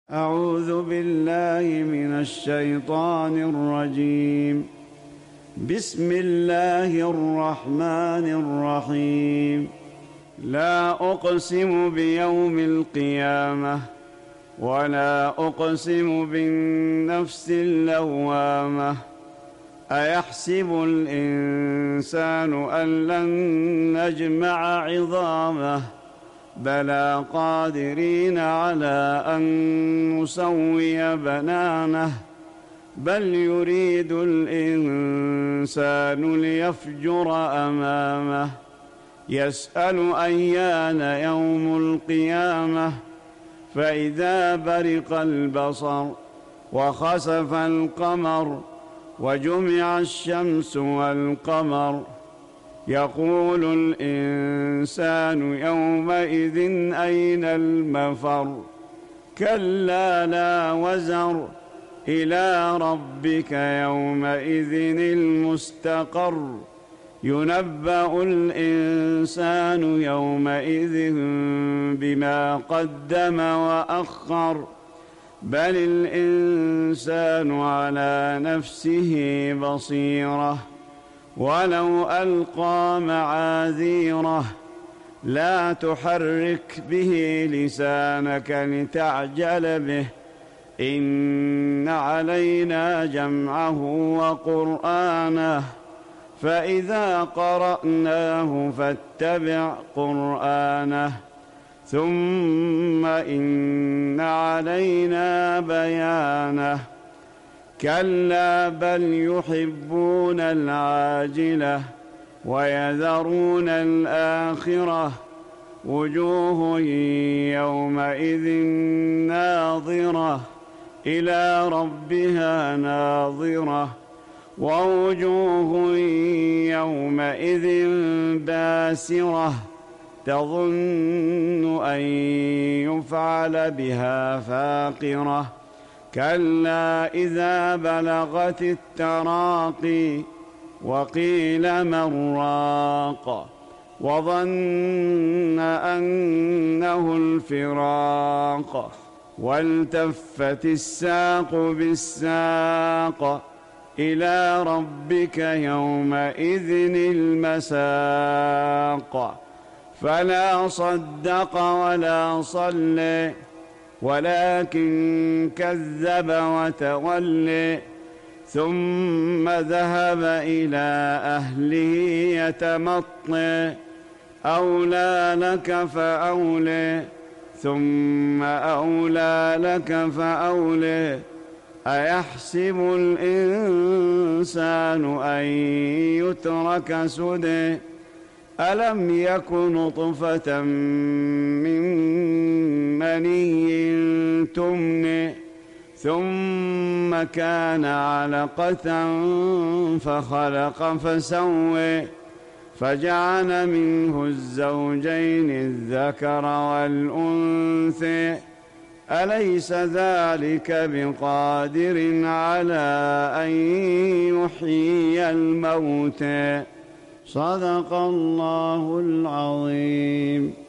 أعوذ بالله من الشيطان الرجيم. بسم الله الرحمن الرحيم. لا أقسم بيوم القيامة ولا أقسم بالنفس اللوامة. أيحسب الإنسان أن لن نجمع عظامه بلى قادرين على أن نسوي بنانه بل يريد الإنسان ليفجر أمامه يسأل أيان يوم القيامة فإذا برق البصر وخسف القمر وجمع الشمس والقمر يقول الإنسان يومئذ أين المفر كلا لا وزر إلى ربك يومئذ المستقر ينبأ الإنسان يومئذ بما قدم وأخر بل الإنسان على نفسه بصيرة ولو ألقى معاذيره لا تحرك به لسانك لتعجل به إن علينا جمعه وقرآنه فإذا قرأناه فاتبع قرآنه ثم إن علينا بيانه كلا بل يحبون العاجلة ويذرون الآخرة وجوه يومئذ ناظرة إلى ربها ناظرة ووجوه يومئذ باسرة تظن أن يفعل بها فاقرة كلا إذا بلغت التراقي وقيل من راق وظن أنه الفراق والتفت الساق بالساق إلى ربك يومئذ المساق فلا صدق ولا صلى ولكن كذب وتولى ثم ذهب إلى أهله يتمطى أولى لك فأولى ثم أولى لك فأولى أيحسب الإنسان أن يترك سدى ألم يك نطفة من مني تمنى ثم كان علقة فخلق فسوى فجعل منه الزوجين الذكر والأنثى أليس ذلك بقادر على أن يحيي الموتى صدق الله العظيم.